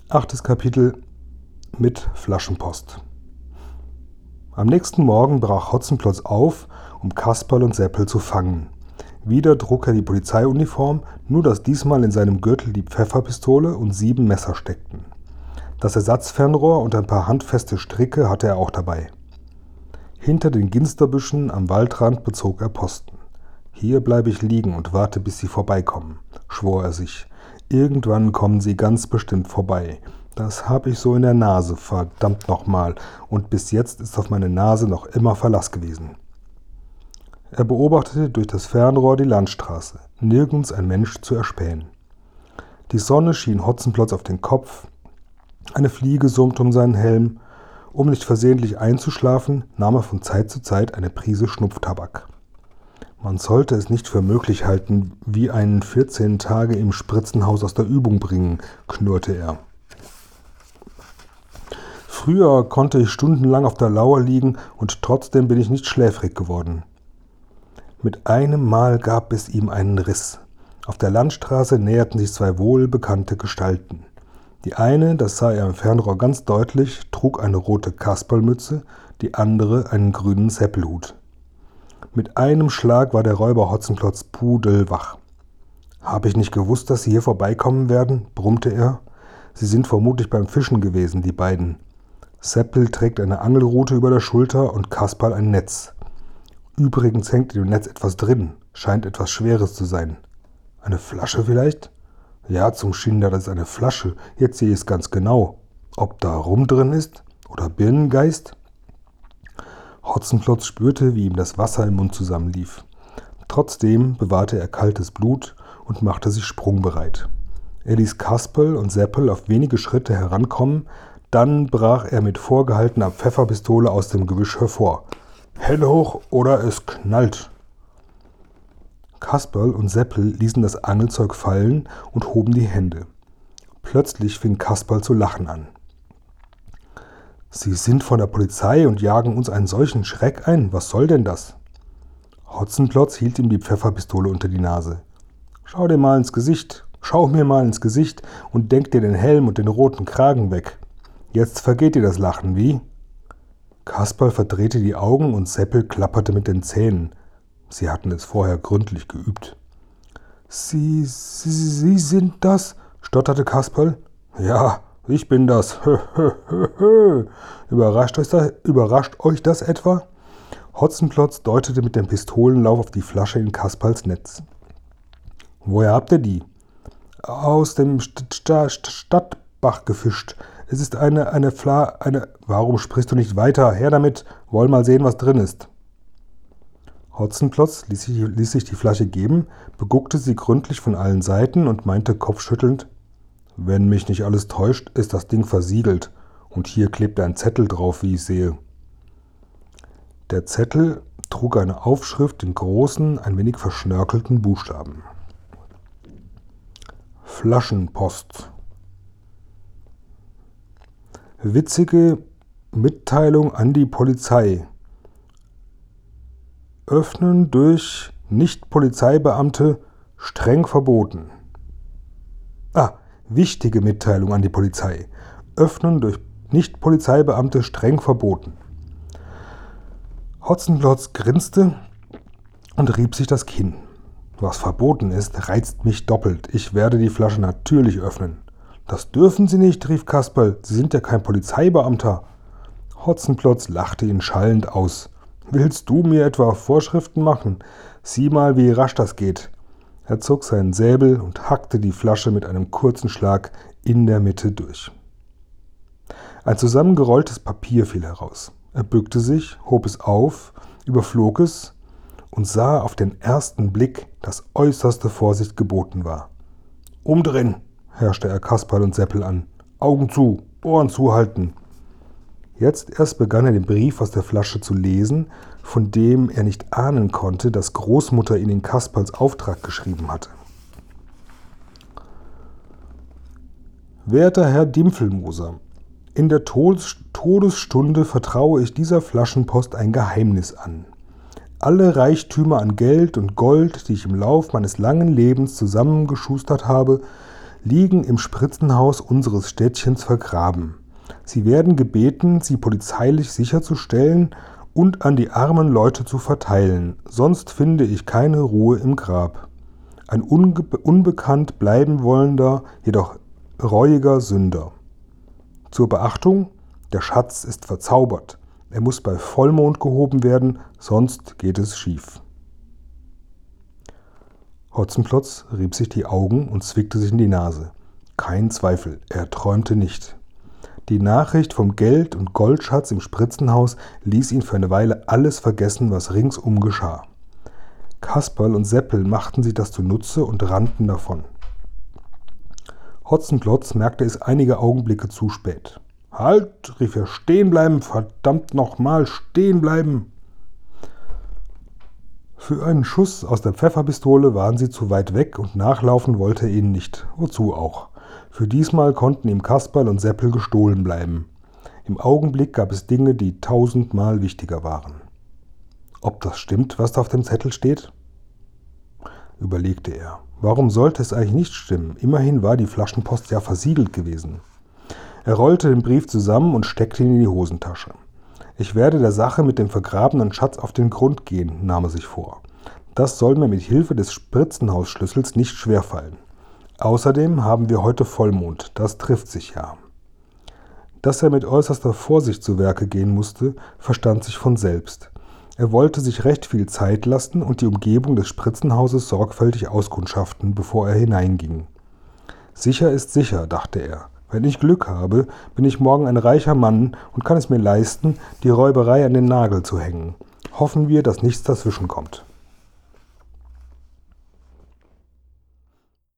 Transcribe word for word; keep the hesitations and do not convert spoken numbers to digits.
Achtes Kapitel mit Flaschenpost. Am nächsten Morgen brach Hotzenplotz auf, um Kasperl und Seppel zu fangen. Wieder trug er die Polizeiuniform, nur dass diesmal in seinem Gürtel die Pfefferpistole und sieben Messer steckten. Das Ersatzfernrohr und ein paar handfeste Stricke hatte er auch dabei. Hinter den Ginsterbüschen am Waldrand bezog er Posten. »Hier bleibe ich liegen und warte, bis sie vorbeikommen«, schwor er sich. »Irgendwann kommen sie ganz bestimmt vorbei. Das habe ich so in der Nase, verdammt nochmal, und bis jetzt ist auf meine Nase noch immer Verlass gewesen.« Er beobachtete durch das Fernrohr die Landstraße, nirgends ein Mensch zu erspähen. Die Sonne schien Hotzenplotz auf den Kopf, eine Fliege summte um seinen Helm. Um nicht versehentlich einzuschlafen, nahm er von Zeit zu Zeit eine Prise Schnupftabak. Man sollte es nicht für möglich halten, wie einen vierzehn Tage im Spritzenhaus aus der Übung bringen, knurrte er. Früher konnte ich stundenlang auf der Lauer liegen und trotzdem bin ich nicht schläfrig geworden. Mit einem Mal gab es ihm einen Riss. Auf der Landstraße näherten sich zwei wohlbekannte Gestalten. Die eine, das sah er im Fernrohr ganz deutlich, trug eine rote Kasperlmütze, die andere einen grünen Seppelhut. Mit einem Schlag war der Räuber Hotzenplotz pudelwach. »Habe ich nicht gewusst, dass Sie hier vorbeikommen werden?« brummte er. »Sie sind vermutlich beim Fischen gewesen, die beiden. Seppel trägt eine Angelrute über der Schulter und Kasperl ein Netz. Übrigens hängt in dem Netz etwas drin, scheint etwas Schweres zu sein. Eine Flasche vielleicht?« »Ja, zum Schinder, das ist eine Flasche. Jetzt sehe ich es ganz genau. Ob da Rum drin ist? Oder Birnengeist?« Hotzenplotz spürte, wie ihm das Wasser im Mund zusammenlief. Trotzdem bewahrte er kaltes Blut und machte sich sprungbereit. Er ließ Kasperl und Seppel auf wenige Schritte herankommen, dann brach er mit vorgehaltener Pfefferpistole aus dem Gebüsch hervor. »Hände hoch oder es knallt!« Kasperl und Seppel ließen das Angelzeug fallen und hoben die Hände. Plötzlich fing Kasperl zu lachen an. »Sie sind von der Polizei und jagen uns einen solchen Schreck ein. Was soll denn das?« Hotzenplotz hielt ihm die Pfefferpistole unter die Nase. »Schau dir mal ins Gesicht, schau mir mal ins Gesicht und denk dir den Helm und den roten Kragen weg. Jetzt vergeht dir das Lachen, wie?« Kasperl verdrehte die Augen und Seppel klapperte mit den Zähnen. Sie hatten es vorher gründlich geübt. Sie, Sie, Sie sind das?« stotterte Kasperl. »Ja, ich bin das. Hö, hö, hö, hö. Überrascht euch das, überrascht euch das etwa?« Hotzenplotz deutete mit dem Pistolenlauf auf die Flasche in Kasperls Netz. »Woher habt ihr die?« »Aus dem St St St Stadtbach gefischt. Es ist eine, eine Fla... eine... Warum sprichst du nicht weiter? Her damit. Wollen mal sehen, was drin ist.« Hotzenplotz ließ sich, ließ sich die Flasche geben, beguckte sie gründlich von allen Seiten und meinte kopfschüttelnd: »Wenn mich nicht alles täuscht, ist das Ding versiegelt. Und hier klebt ein Zettel drauf, wie ich sehe.« Der Zettel trug eine Aufschrift in großen, ein wenig verschnörkelten Buchstaben. Flaschenpost. Witzige Mitteilung an die Polizei. Öffnen durch Nicht-Polizeibeamte streng verboten. Ah, wichtige Mitteilung an die Polizei. Öffnen durch Nicht-Polizeibeamte streng verboten. Hotzenplotz grinste und rieb sich das Kinn. Was verboten ist, reizt mich doppelt. Ich werde die Flasche natürlich öffnen. »Das dürfen Sie nicht«, rief Kasperl. »Sie sind ja kein Polizeibeamter.« Hotzenplotz lachte ihn schallend aus. »Willst du mir etwa Vorschriften machen? Sieh mal, wie rasch das geht.« Er zog seinen Säbel und hackte die Flasche mit einem kurzen Schlag in der Mitte durch. Ein zusammengerolltes Papier fiel heraus. Er bückte sich, hob es auf, überflog es und sah auf den ersten Blick, dass äußerste Vorsicht geboten war. »Umdrehen«, herrschte er Kasperl und Seppel an. »Augen zu, Ohren zuhalten.« Jetzt erst begann er den Brief aus der Flasche zu lesen, von dem er nicht ahnen konnte, dass Großmutter ihn in Kasperls Auftrag geschrieben hatte. »Werter Herr Dimpfelmoser, in der Todesstunde vertraue ich dieser Flaschenpost ein Geheimnis an. Alle Reichtümer an Geld und Gold, die ich im Lauf meines langen Lebens zusammengeschustert habe, liegen im Spritzenhaus unseres Städtchens vergraben. Sie werden gebeten, sie polizeilich sicherzustellen und an die armen Leute zu verteilen, sonst finde ich keine Ruhe im Grab. Ein unge- unbekannt bleiben wollender, jedoch reuiger Sünder. Zur Beachtung: Der Schatz ist verzaubert. Er muss bei Vollmond gehoben werden, sonst geht es schief. Hotzenplotz rieb sich die Augen und zwickte sich in die Nase. Kein Zweifel, er träumte nicht. Die Nachricht vom Geld- und Goldschatz im Spritzenhaus ließ ihn für eine Weile alles vergessen, was ringsum geschah. Kasperl und Seppel machten sich das zunutze und rannten davon. Hotzenplotz merkte es einige Augenblicke zu spät. »Halt«, rief er, »stehen bleiben, verdammt nochmal, stehen bleiben!« Für einen Schuss aus der Pfefferpistole waren sie zu weit weg und nachlaufen wollte er ihnen nicht. Wozu auch? Für diesmal konnten ihm Kasperl und Seppel gestohlen bleiben. Im Augenblick gab es Dinge, die tausendmal wichtiger waren. Ob das stimmt, was da auf dem Zettel steht? Überlegte er. Warum sollte es eigentlich nicht stimmen? Immerhin war die Flaschenpost ja versiegelt gewesen. Er rollte den Brief zusammen und steckte ihn in die Hosentasche. Ich werde der Sache mit dem vergrabenen Schatz auf den Grund gehen, nahm er sich vor. Das soll mir mit Hilfe des Spritzenhausschlüssels nicht schwerfallen. Außerdem haben wir heute Vollmond, das trifft sich ja. Dass er mit äußerster Vorsicht zu Werke gehen musste, verstand sich von selbst. Er wollte sich recht viel Zeit lassen und die Umgebung des Spritzenhauses sorgfältig auskundschaften, bevor er hineinging. Sicher ist sicher, dachte er. Wenn ich Glück habe, bin ich morgen ein reicher Mann und kann es mir leisten, die Räuberei an den Nagel zu hängen. Hoffen wir, dass nichts dazwischenkommt.